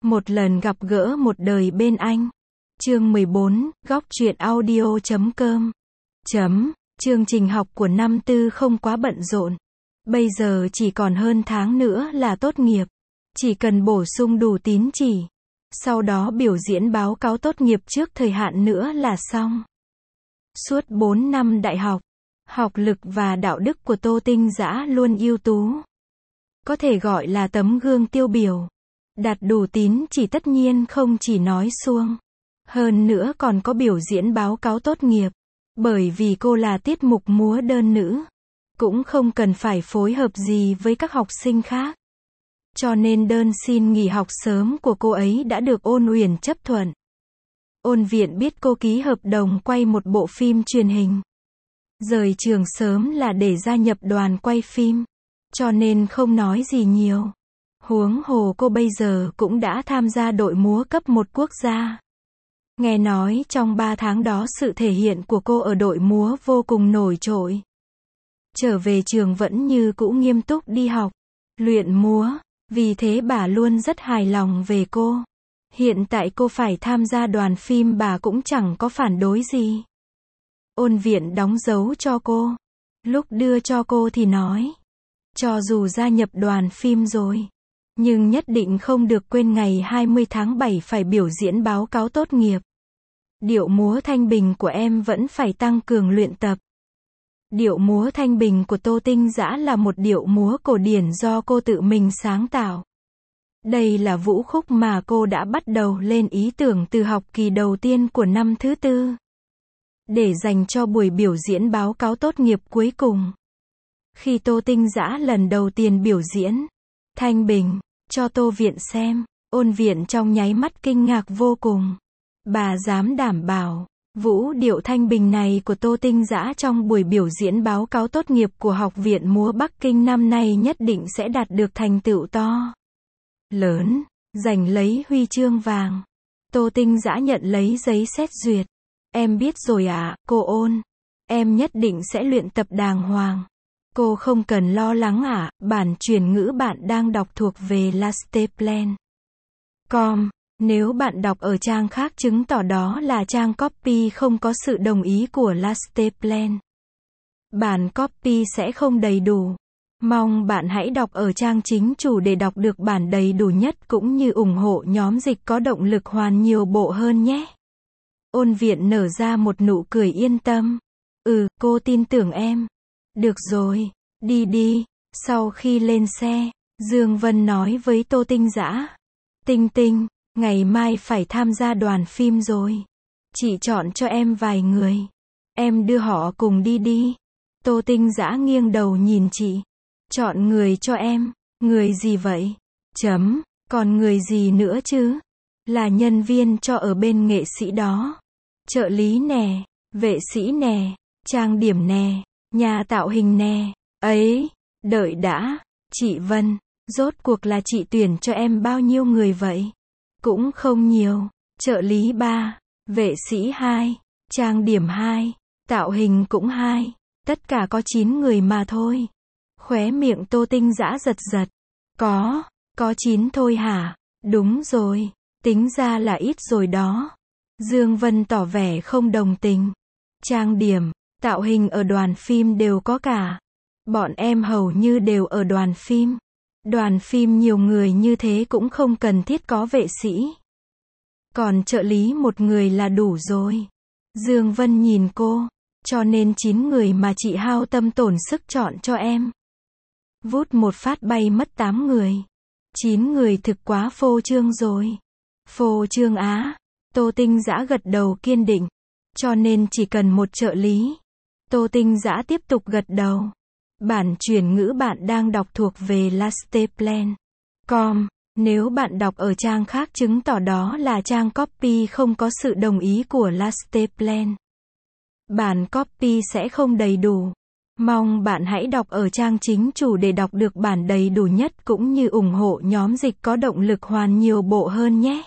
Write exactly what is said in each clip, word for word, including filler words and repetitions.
Một lần gặp gỡ một đời bên anh. Chương mười bốn, góc truyện audio chấm com. Chấm, chương trình học của năm tư không quá bận rộn. Bây giờ chỉ còn hơn tháng nữa là tốt nghiệp. Chỉ cần bổ sung đủ tín chỉ. Sau đó biểu diễn báo cáo tốt nghiệp trước thời hạn nữa là xong. Suốt bốn năm đại học, học lực và đạo đức của Tô Tinh Dã luôn ưu tú. Có thể gọi là tấm gương tiêu biểu. Đạt đủ tín chỉ tất nhiên không chỉ nói suông. Hơn nữa còn có biểu diễn báo cáo tốt nghiệp. Bởi vì cô là tiết mục múa đơn nữ. Cũng không cần phải phối hợp gì với các học sinh khác. Cho nên đơn xin nghỉ học sớm của cô ấy đã được Ôn Uyển chấp thuận. Ôn Viện biết cô ký hợp đồng quay một bộ phim truyền hình. Rời trường sớm là để gia nhập đoàn quay phim. Cho nên không nói gì nhiều. Huống hồ cô bây giờ cũng đã tham gia đội múa cấp một quốc gia. Nghe nói trong ba tháng đó sự thể hiện của cô ở đội múa vô cùng nổi trội. Trở về trường vẫn như cũ nghiêm túc đi học, luyện múa. Vì thế bà luôn rất hài lòng về cô. Hiện tại cô phải tham gia đoàn phim bà cũng chẳng có phản đối gì. Ôn Viện đóng dấu cho cô. Lúc đưa cho cô thì nói. Cho dù gia nhập đoàn phim rồi. Nhưng nhất định không được quên ngày hai mươi tháng bảy phải biểu diễn báo cáo tốt nghiệp. Điệu múa Thanh Bình của em vẫn phải tăng cường luyện tập. Điệu múa Thanh Bình của Tô Tinh Dã là một điệu múa cổ điển do cô tự mình sáng tạo. Đây là vũ khúc mà cô đã bắt đầu lên ý tưởng từ học kỳ đầu tiên của năm thứ tư. Để dành cho buổi biểu diễn báo cáo tốt nghiệp cuối cùng. Khi Tô Tinh Dã lần đầu tiên biểu diễn Thanh Bình cho Tô Viện xem, Ôn Viện trong nháy mắt kinh ngạc vô cùng. Bà dám đảm bảo, vũ điệu Thanh Bình này của Tô Tinh Dã trong buổi biểu diễn báo cáo tốt nghiệp của Học viện Múa Bắc Kinh năm nay nhất định sẽ đạt được thành tựu to lớn, giành lấy huy chương vàng. Tô Tinh Dã nhận lấy giấy xét duyệt. Em biết rồi ạ, à, cô Ôn. Em nhất định sẽ luyện tập đàng hoàng. Cô không cần lo lắng ạ, à, bản chuyển ngữ bạn đang đọc thuộc về lasteplan chấm com. Nếu bạn đọc ở trang khác chứng tỏ đó là trang copy không có sự đồng ý của lasteplan. Bản copy sẽ không đầy đủ. Mong bạn hãy đọc ở trang chính chủ để đọc được bản đầy đủ nhất cũng như ủng hộ nhóm dịch có động lực hoàn nhiều bộ hơn nhé. Ôn Viện nở ra một nụ cười yên tâm. Ừ, cô tin tưởng em. Được rồi, đi đi. Sau khi lên xe, Dương Vân nói với Tô Tinh Dã. Tinh Tinh, ngày mai phải tham gia đoàn phim rồi. Chị chọn cho em vài người. Em đưa họ cùng đi đi. Tô Tinh Dã nghiêng đầu nhìn chị. Chọn người cho em. Người gì vậy? Chấm, còn người gì nữa chứ? Là nhân viên cho ở bên nghệ sĩ đó. Trợ lý nè, vệ sĩ nè, trang điểm nè, nhà tạo hình nè. Ấy, đợi đã. Chị Vân, rốt cuộc là chị tuyển cho em bao nhiêu người vậy? Cũng không nhiều. Trợ lý ba, vệ sĩ hai, trang điểm hai, tạo hình cũng hai. Tất cả có chín người mà thôi. Khóe miệng Tô Tinh Dã giật giật. Có, có chín thôi hả? Đúng rồi, tính ra là ít rồi đó. Dương Vân tỏ vẻ không đồng tình. Trang điểm, tạo hình ở đoàn phim đều có cả. Bọn em hầu như đều ở đoàn phim. Đoàn phim nhiều người như thế cũng không cần thiết có vệ sĩ. Còn trợ lý một người là đủ rồi. Dương Vân nhìn cô. Cho nên chín người mà chị hao tâm tổn sức chọn cho em. Vút một phát bay mất tám người. chín người thực quá phô trương rồi. Phô trương á. Tô Tinh Dã gật đầu kiên định. Cho nên chỉ cần một trợ lý. Tô Tinh Dã tiếp tục gật đầu. Bản chuyển ngữ bạn đang đọc thuộc về lasteplan chấm com. Nếu bạn đọc ở trang khác chứng tỏ đó là trang copy không có sự đồng ý của lasteplan. Bản copy sẽ không đầy đủ. Mong bạn hãy đọc ở trang chính chủ để đọc được bản đầy đủ nhất cũng như ủng hộ nhóm dịch có động lực hoàn nhiều bộ hơn nhé.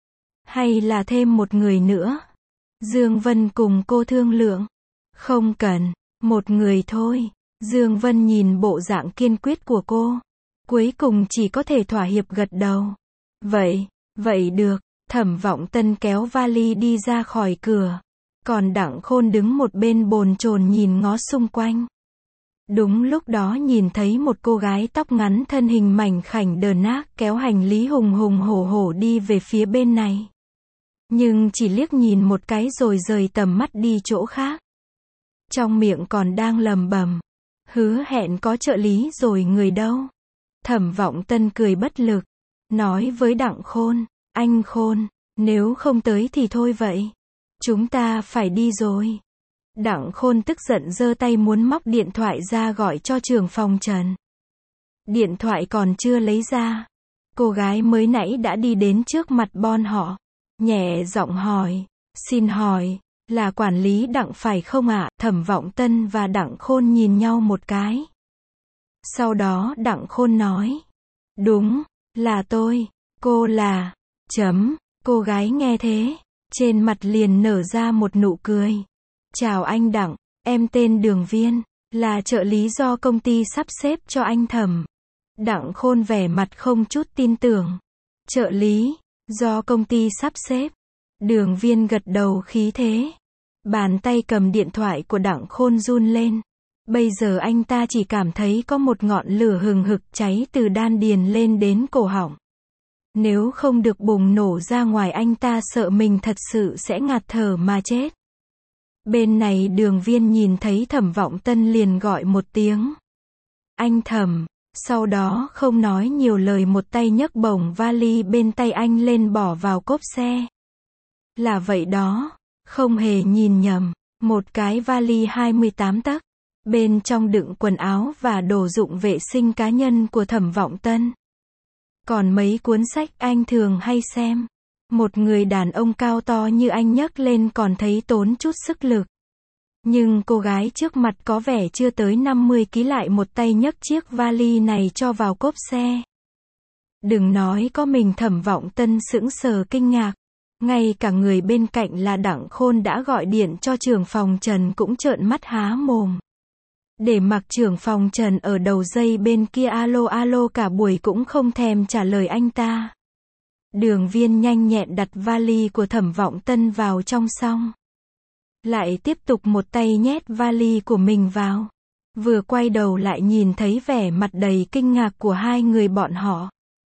Hay là thêm một người nữa? Dương Vân cùng cô thương lượng. Không cần, một người thôi. Dương Vân nhìn bộ dạng kiên quyết của cô. Cuối cùng chỉ có thể thỏa hiệp gật đầu. Vậy, Vậy được, Thẩm Vọng Tân kéo vali đi ra khỏi cửa. Còn Đặng Khôn đứng một bên bồn chồn nhìn ngó xung quanh. Đúng lúc đó nhìn thấy một cô gái tóc ngắn thân hình mảnh khảnh đờ nác kéo hành lý hùng hùng hổ hổ đi về phía bên này. Nhưng chỉ liếc nhìn một cái rồi rời tầm mắt đi chỗ khác. Trong miệng còn đang lầm bầm. Hứa hẹn có trợ lý rồi người đâu. Thẩm Vọng Tân cười bất lực. Nói với Đặng Khôn, anh Khôn, nếu không tới thì thôi vậy. Chúng ta phải đi rồi. Đặng Khôn tức giận giơ tay muốn móc điện thoại ra gọi cho trưởng phòng Trần. Điện thoại còn chưa lấy ra. Cô gái mới nãy đã đi đến trước mặt bọn họ. Nhẹ giọng hỏi, xin hỏi, là quản lý Đặng phải không ạ? Thẩm Vọng Tân và Đặng Khôn nhìn nhau một cái. Sau đó Đặng Khôn nói, đúng, là tôi, cô là, chấm, cô gái nghe thế, trên mặt liền nở ra một nụ cười. Chào anh Đặng, em tên Đường Viên, là trợ lý do công ty sắp xếp cho anh Thẩm. Đặng Khôn vẻ mặt không chút tin tưởng. Trợ lý, do công ty sắp xếp. Đường Viên gật đầu khí thế. Bàn tay cầm điện thoại của Đặng Khôn run lên. Bây giờ anh ta chỉ cảm thấy có một ngọn lửa hừng hực cháy từ đan điền lên đến cổ họng. Nếu không được bùng nổ ra ngoài anh ta sợ mình thật sự sẽ ngạt thở mà chết. Bên này Đường Viên nhìn thấy Thẩm Vọng Tân liền gọi một tiếng. Anh Thẩm, sau đó không nói nhiều lời một tay nhấc bổng vali bên tay anh lên bỏ vào cốp xe. Là vậy đó, không hề nhìn nhầm, một cái vali hai mươi tám tấc, bên trong đựng quần áo và đồ dụng vệ sinh cá nhân của Thẩm Vọng Tân. Còn mấy cuốn sách anh thường hay xem. Một người đàn ông cao to như anh nhấc lên còn thấy tốn chút sức lực. Nhưng cô gái trước mặt có vẻ chưa tới năm mươi ki lô gam lại một tay nhấc chiếc vali này cho vào cốp xe. Đừng nói có mình Thẩm Vọng Tân sững sờ kinh ngạc. Ngay cả người bên cạnh là Đặng Khôn đã gọi điện cho trưởng phòng Trần cũng trợn mắt há mồm. Để mặc trưởng phòng Trần ở đầu dây bên kia alo alo cả buổi cũng không thèm trả lời anh ta. Đường Viên nhanh nhẹn đặt vali của Thẩm Vọng Tân vào trong xong. Lại tiếp tục một tay nhét vali của mình vào. Vừa quay đầu lại nhìn thấy vẻ mặt đầy kinh ngạc của hai người bọn họ.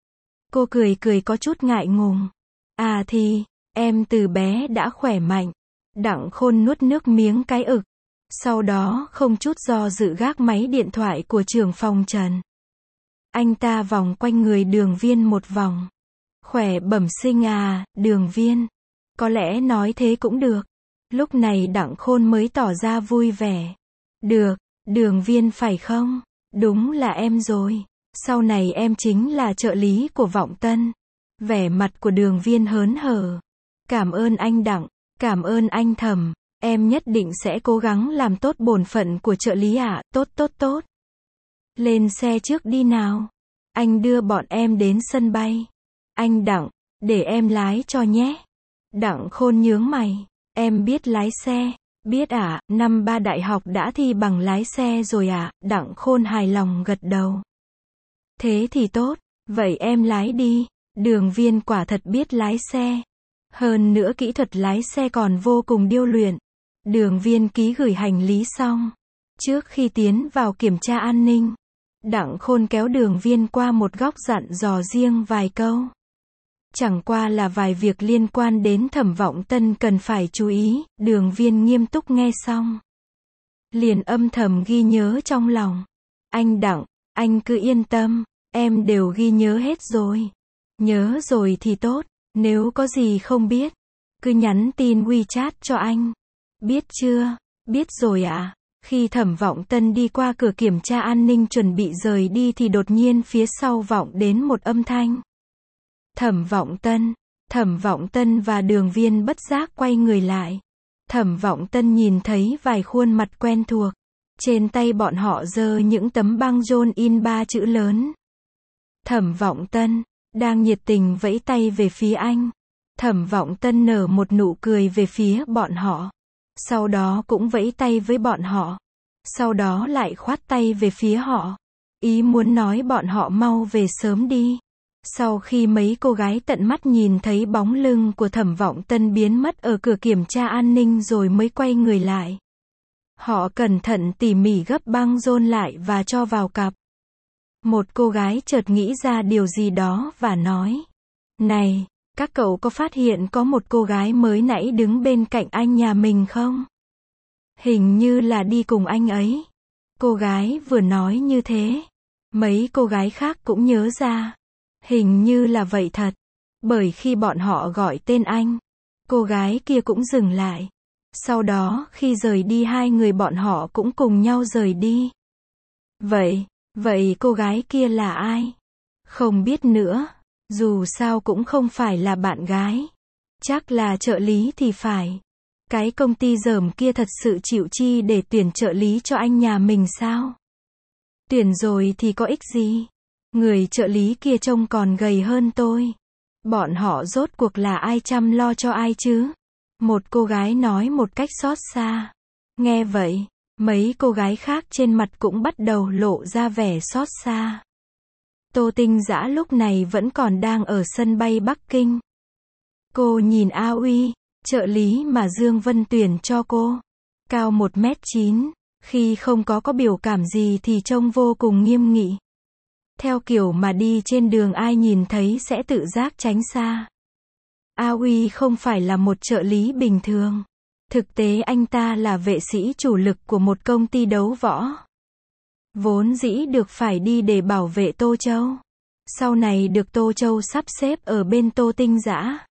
Cô cười cười có chút ngại ngùng. À thì, em từ bé đã khỏe mạnh. Đặng Khôn nuốt nước miếng cái ực. Sau đó không chút do dự gác máy điện thoại của trưởng phòng Trần. Anh ta vòng quanh người Đường Viên một vòng. Khỏe bẩm sinh à, Đường Viên. Có lẽ nói thế cũng được. Lúc này Đặng Khôn mới tỏ ra vui vẻ. Được, Đường Viên phải không? Đúng là em rồi. Sau này em chính là trợ lý của Vọng Tân. Vẻ mặt của Đường Viên hớn hở. Cảm ơn anh Đặng, cảm ơn anh Thẩm. Em nhất định sẽ cố gắng làm tốt bổn phận của trợ lý ạ, tốt tốt tốt. Lên xe trước đi nào. Anh đưa bọn em đến sân bay. Anh Đặng, để em lái cho nhé. Đặng Khôn nhướng mày. Em biết lái xe. Biết ạ, à, năm ba đại học đã thi bằng lái xe rồi ạ. À? Đặng Khôn hài lòng gật đầu. Thế thì tốt, vậy em lái đi. Đường Viên quả thật biết lái xe. Hơn nữa kỹ thuật lái xe còn vô cùng điêu luyện. Đường Viên ký gửi hành lý xong. Trước khi tiến vào kiểm tra an ninh, Đặng Khôn kéo Đường Viên qua một góc dặn dò riêng vài câu. Chẳng qua là vài việc liên quan đến Thẩm Vọng Tân cần phải chú ý. Đường Viên nghiêm túc nghe xong, liền âm thầm ghi nhớ trong lòng. Anh Đặng, anh cứ yên tâm, em đều ghi nhớ hết rồi. Nhớ rồi thì tốt, nếu có gì không biết, cứ nhắn tin WeChat cho anh. Biết chưa? Biết rồi ạ. À? Khi Thẩm Vọng Tân đi qua cửa kiểm tra an ninh chuẩn bị rời đi thì đột nhiên phía sau vọng đến một âm thanh. Thẩm Vọng Tân, Thẩm Vọng Tân và Đường Viên bất giác quay người lại. Thẩm Vọng Tân nhìn thấy vài khuôn mặt quen thuộc. Trên tay bọn họ giơ những tấm băng rôn in ba chữ lớn. Thẩm Vọng Tân, đang nhiệt tình vẫy tay về phía anh. Thẩm Vọng Tân nở một nụ cười về phía bọn họ. Sau đó cũng vẫy tay với bọn họ. Sau đó lại khoát tay về phía họ. Ý muốn nói bọn họ mau về sớm đi. Sau khi mấy cô gái tận mắt nhìn thấy bóng lưng của Thẩm Vọng Tân biến mất ở cửa kiểm tra an ninh rồi mới quay người lại. Họ cẩn thận tỉ mỉ gấp băng rôn lại và cho vào cặp. Một cô gái chợt nghĩ ra điều gì đó và nói. Này, các cậu có phát hiện có một cô gái mới nãy đứng bên cạnh anh nhà mình không? Hình như là đi cùng anh ấy. Cô gái vừa nói như thế. Mấy cô gái khác cũng nhớ ra. Hình như là vậy thật. Bởi khi bọn họ gọi tên anh, cô gái kia cũng dừng lại. Sau đó, khi rời đi hai người bọn họ cũng cùng nhau rời đi. Vậy, vậy cô gái kia là ai? Không biết nữa. Dù sao cũng không phải là bạn gái. Chắc là trợ lý thì phải. Cái công ty dởm kia thật sự chịu chi để tuyển trợ lý cho anh nhà mình sao? Tuyển rồi thì có ích gì? Người trợ lý kia trông còn gầy hơn tôi. Bọn họ rốt cuộc là ai chăm lo cho ai chứ? Một cô gái nói một cách xót xa. Nghe vậy, mấy cô gái khác trên mặt cũng bắt đầu lộ ra vẻ xót xa. Tô Tinh Dã lúc này vẫn còn đang ở sân bay Bắc Kinh. Cô nhìn A Uy, trợ lý mà Dương Vân tuyển cho cô. Cao một mét chín, khi không có có biểu cảm gì thì trông vô cùng nghiêm nghị. Theo kiểu mà đi trên đường ai nhìn thấy sẽ tự giác tránh xa. A Uy không phải là một trợ lý bình thường. Thực tế anh ta là vệ sĩ chủ lực của một công ty đấu võ. Vốn dĩ được phải đi để bảo vệ Tô Châu. Sau này được Tô Châu sắp xếp ở bên Tô Tinh Dã.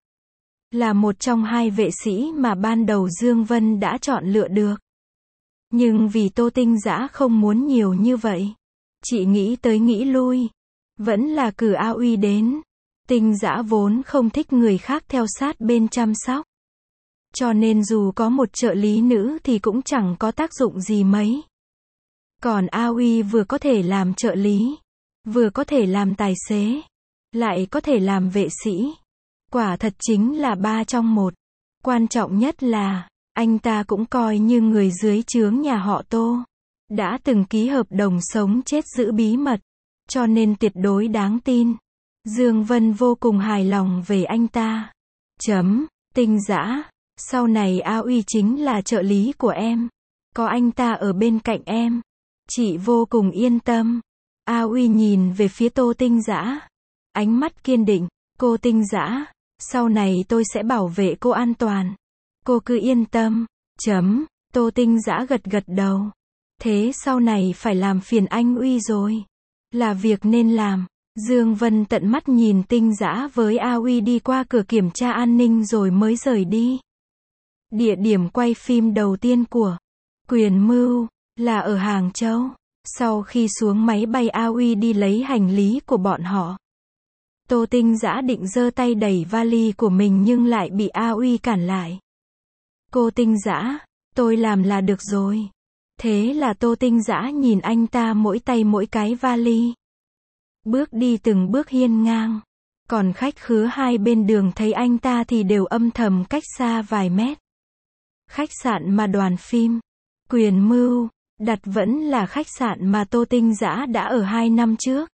Là một trong hai vệ sĩ mà ban đầu Dương Vân đã chọn lựa được. Nhưng vì Tô Tinh Dã không muốn nhiều như vậy. Chị nghĩ tới nghĩ lui. Vẫn là cử A Uy đến. Tinh Dã vốn không thích người khác theo sát bên chăm sóc. Cho nên dù có một trợ lý nữ thì cũng chẳng có tác dụng gì mấy. Còn A Uy vừa có thể làm trợ lý, vừa có thể làm tài xế, lại có thể làm vệ sĩ. Quả thật chính là ba trong một. Quan trọng nhất là, anh ta cũng coi như người dưới trướng nhà họ Tô. Đã từng ký hợp đồng sống chết giữ bí mật. Cho nên tuyệt đối đáng tin. Dương Vân vô cùng hài lòng về anh ta. Chấm, Tinh Dã, sau này A Uy chính là trợ lý của em. Có anh ta ở bên cạnh em. Chị vô cùng yên tâm. A Uy nhìn về phía Tô Tinh Dã. Ánh mắt kiên định. Cô Tinh Dã, sau này tôi sẽ bảo vệ cô an toàn. Cô cứ yên tâm. Chấm, Tô Tinh Dã gật gật đầu. Thế sau này phải làm phiền anh Uy rồi. Là việc nên làm. Dương Vân tận mắt nhìn Tinh Dã với A Uy đi qua cửa kiểm tra an ninh rồi mới rời đi. Địa điểm quay phim đầu tiên của Quyền Mưu là ở Hàng Châu. Sau khi xuống máy bay A Uy đi lấy hành lý của bọn họ. Tô Tinh Dã định giơ tay đẩy vali của mình nhưng lại bị A Uy cản lại. Cô Tinh Dã, tôi làm là được rồi. Thế là Tô Tinh Dã nhìn anh ta mỗi tay mỗi cái vali. Bước đi từng bước hiên ngang. Còn khách khứa hai bên đường thấy anh ta thì đều âm thầm cách xa vài mét. Khách sạn mà đoàn phim Quyền Mưu đặt vẫn là khách sạn mà Tô Tinh Dã đã ở hai năm trước.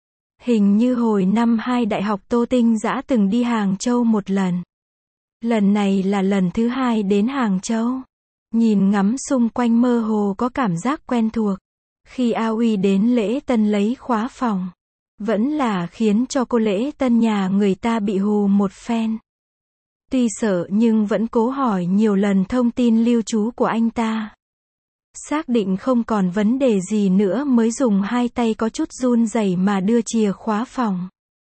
Hình như hồi năm hai đại học Tô Tinh Dã từng đi Hàng Châu một lần. Lần này là lần thứ hai đến Hàng Châu. Nhìn ngắm xung quanh mơ hồ có cảm giác quen thuộc. Khi A Uy đến lễ tân lấy khóa phòng. Vẫn là khiến cho cô lễ tân nhà người ta bị hù một phen. Tuy sợ nhưng vẫn cố hỏi nhiều lần thông tin lưu trú của anh ta. Xác định không còn vấn đề gì nữa mới dùng hai tay có chút run rẩy mà đưa chìa khóa phòng.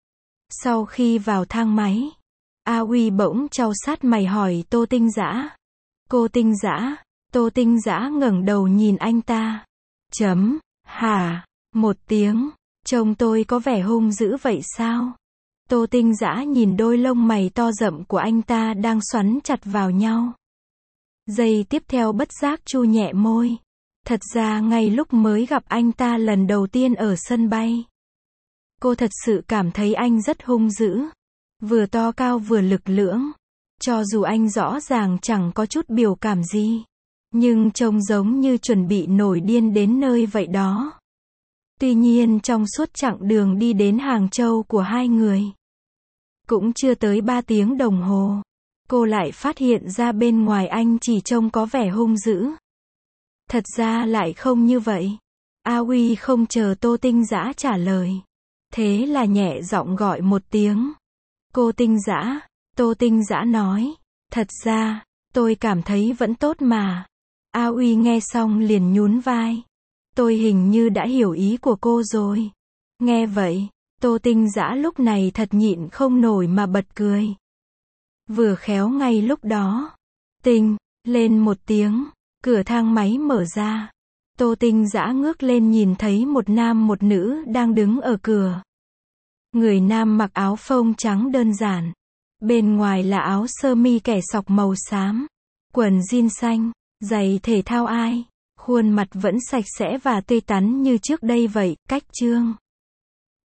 Sau khi vào thang máy, A Uy bỗng chau sát mày hỏi Tô Tinh Dã. Cô Tinh Dã, Tô Tinh Dã ngẩng đầu nhìn anh ta. Chấm, hả, một tiếng, trông tôi có vẻ hung dữ vậy sao? Tô Tinh Dã nhìn đôi lông mày to rậm của anh ta đang xoắn chặt vào nhau. Giây tiếp theo bất giác chu nhẹ môi. Thật ra ngay lúc mới gặp anh ta lần đầu tiên ở sân bay, cô thật sự cảm thấy anh rất hung dữ. Vừa to cao vừa lực lưỡng. Cho dù anh rõ ràng chẳng có chút biểu cảm gì, nhưng trông giống như chuẩn bị nổi điên đến nơi vậy đó. Tuy nhiên trong suốt chặng đường đi đến Hàng Châu của hai người, cũng chưa tới ba tiếng đồng hồ, cô lại phát hiện ra bên ngoài anh chỉ trông có vẻ hung dữ. Thật ra lại không như vậy. A Uy không chờ Tô Tinh Dã trả lời. Thế là nhẹ giọng gọi một tiếng. Cô Tinh Dã. Tô Tinh Dã nói. Thật ra, tôi cảm thấy vẫn tốt mà. A Uy nghe xong liền nhún vai. Tôi hình như đã hiểu ý của cô rồi. Nghe vậy, Tô Tinh Dã lúc này thật nhịn không nổi mà bật cười. Vừa khéo ngay lúc đó, Tinh, lên một tiếng, cửa thang máy mở ra. Tô Tinh Dã ngước lên nhìn thấy một nam một nữ đang đứng ở cửa. Người nam mặc áo phông trắng đơn giản. Bên ngoài là áo sơ mi kẻ sọc màu xám, quần jean xanh, giày thể thao ai. Khuôn mặt vẫn sạch sẽ và tươi tắn như trước đây vậy. Cách chương